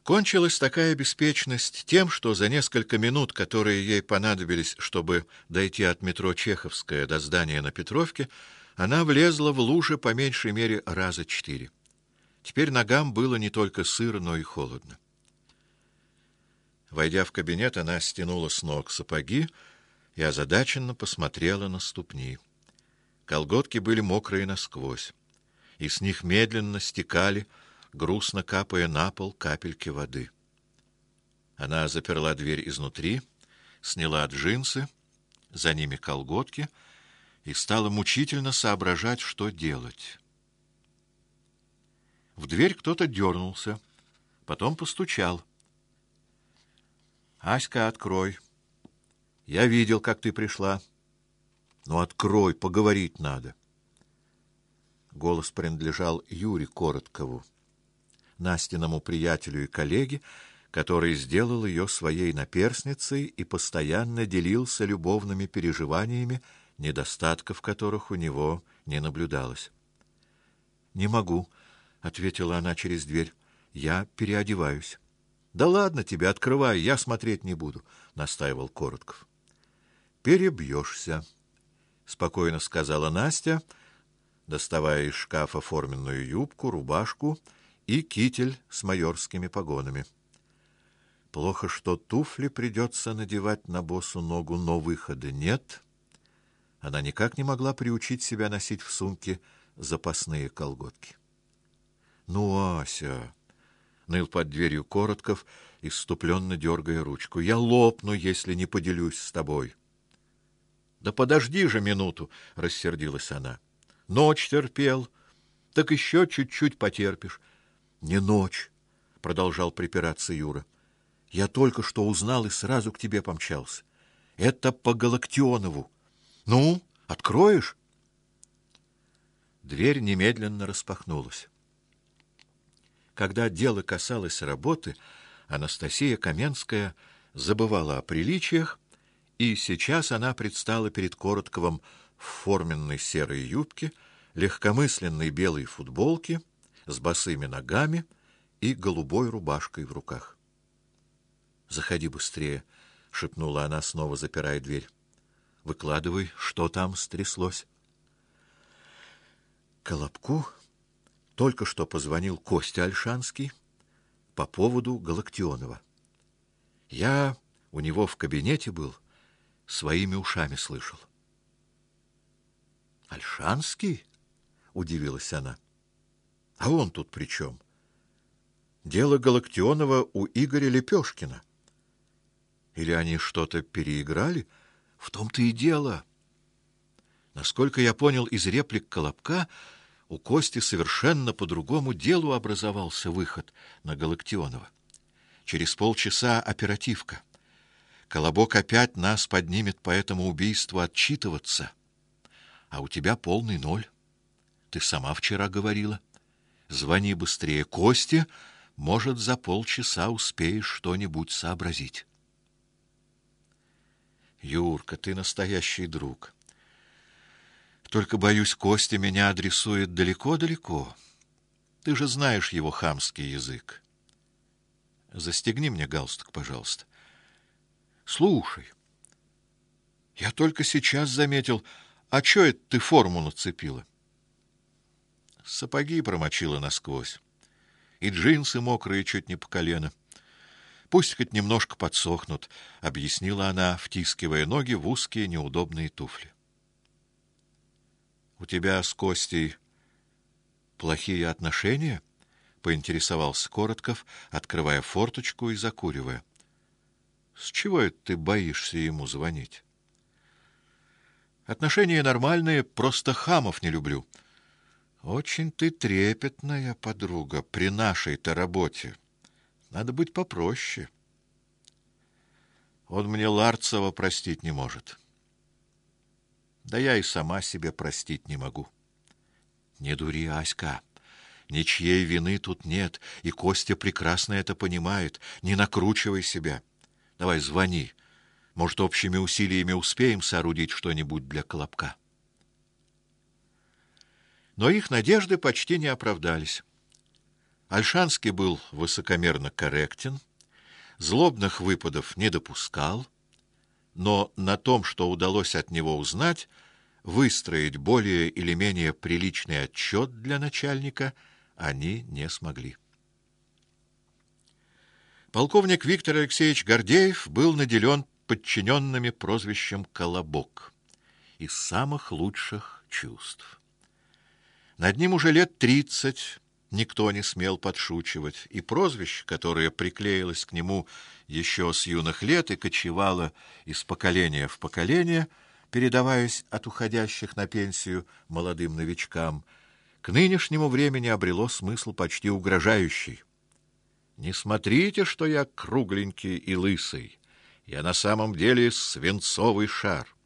Кончилась такая беспечность тем, что за несколько минут, которые ей понадобились, чтобы дойти от метро Чеховская до здания на Петровке, она влезла в лужи по меньшей мере раза 4. Теперь ногам было не только сыро, но и холодно. Войдя в кабинет, она стянула с ног сапоги и озадаченно посмотрела на ступни. Колготки были мокрые насквозь, и с них медленно стекали, грустно капая на пол капельки воды. Она заперла дверь изнутри, сняла джинсы, за ними колготки, и стала мучительно соображать, что делать. В дверь кто-то дернулся, потом постучал. — Аська, открой. Я видел, как ты пришла. Ну, открой, поговорить надо. Голос принадлежал Юре Короткову, Настиному приятелю и коллеге, который сделал ее своей наперсницей и постоянно делился любовными переживаниями, недостатков которых у него не наблюдалось. — Не могу, — ответила она через дверь. — Я переодеваюсь. — Да ладно тебе, открывай, я смотреть не буду, — настаивал Коротков. — Перебьешься, — спокойно сказала Настя, доставая из шкафа форменную юбку, рубашку и китель с майорскими погонами. Плохо, что туфли придется надевать на босу ногу, но выхода нет. Она никак не могла приучить себя носить в сумке запасные колготки. — Ну, Ася, — ныл под дверью Коротков, исступленно дергая ручку, — я лопну, если не поделюсь с тобой. — Да подожди же минуту, — рассердилась она. — Ночь терпел, так еще чуть-чуть потерпишь. — Не ночь, — продолжал припираться Юра. — Я только что узнал и сразу к тебе помчался. Это по Галактионову. Ну, откроешь? Дверь немедленно распахнулась. Когда дело касалось работы, Анастасия Каменская забывала о приличиях, и сейчас она предстала перед Коротковым в форменной серой юбке, легкомысленной белой футболке, с босыми ногами и голубой рубашкой в руках. — Заходи быстрее, — шепнула она, снова запирая дверь. — Выкладывай, что там стряслось. Колобку только что позвонил Костя Ольшанский по поводу Галактионова. Я у него в кабинете был, своими ушами слышал. — Ольшанский? — удивилась она. — А он тут при чем? Дело Галактионова у Игоря Лепешкина. Или они что-то переиграли? В том-то и дело. Насколько я понял из реплик Колобка, у Кости совершенно по другому делу образовался выход на Галактионова. Через полчаса оперативка. Колобок опять нас поднимет по этому убийству отчитываться. А у тебя полный ноль. Ты сама вчера говорила. Звони быстрее Косте, может, за полчаса успеешь что-нибудь сообразить. Юрка, ты настоящий друг. Только, боюсь, Костя меня адресует далеко-далеко. Ты же знаешь его хамский язык. Застегни мне галстук, пожалуйста. Слушай, я только сейчас заметил, а чё это ты форму нацепила? Сапоги промочила насквозь, и джинсы мокрые чуть не по колено. Пусть хоть немножко подсохнут, — объяснила она, втискивая ноги в узкие неудобные туфли. — У тебя с Костей плохие отношения? — поинтересовался Коротков, открывая форточку и закуривая. — С чего это ты боишься ему звонить? — Отношения нормальные, просто хамов не люблю. — Очень ты трепетная, подруга, при нашей-то работе. Надо быть попроще. Он мне Ларцева простить не может. Да я и сама себе простить не могу. Не дури, Аська. Ничьей вины тут нет, и Костя прекрасно это понимает. Не накручивай себя. Давай звони. Может, общими усилиями успеем соорудить что-нибудь для Колобка. Но их надежды почти не оправдались. Ольшанский был высокомерно корректен, злобных выпадов не допускал, но на том, что удалось от него узнать, выстроить более или менее приличный отчет для начальника они не смогли. Полковник Виктор Алексеевич Гордеев был наделен подчиненными прозвищем «Колобок» из самых лучших чувств. Над ним уже лет 30 никто не смел подшучивать, и прозвище, которое приклеилось к нему еще с юных лет и кочевало из поколения в поколение, передаваясь от уходящих на пенсию молодым новичкам, к нынешнему времени обрело смысл почти угрожающий. «Не смотрите, что я кругленький и лысый, я на самом деле свинцовый шар».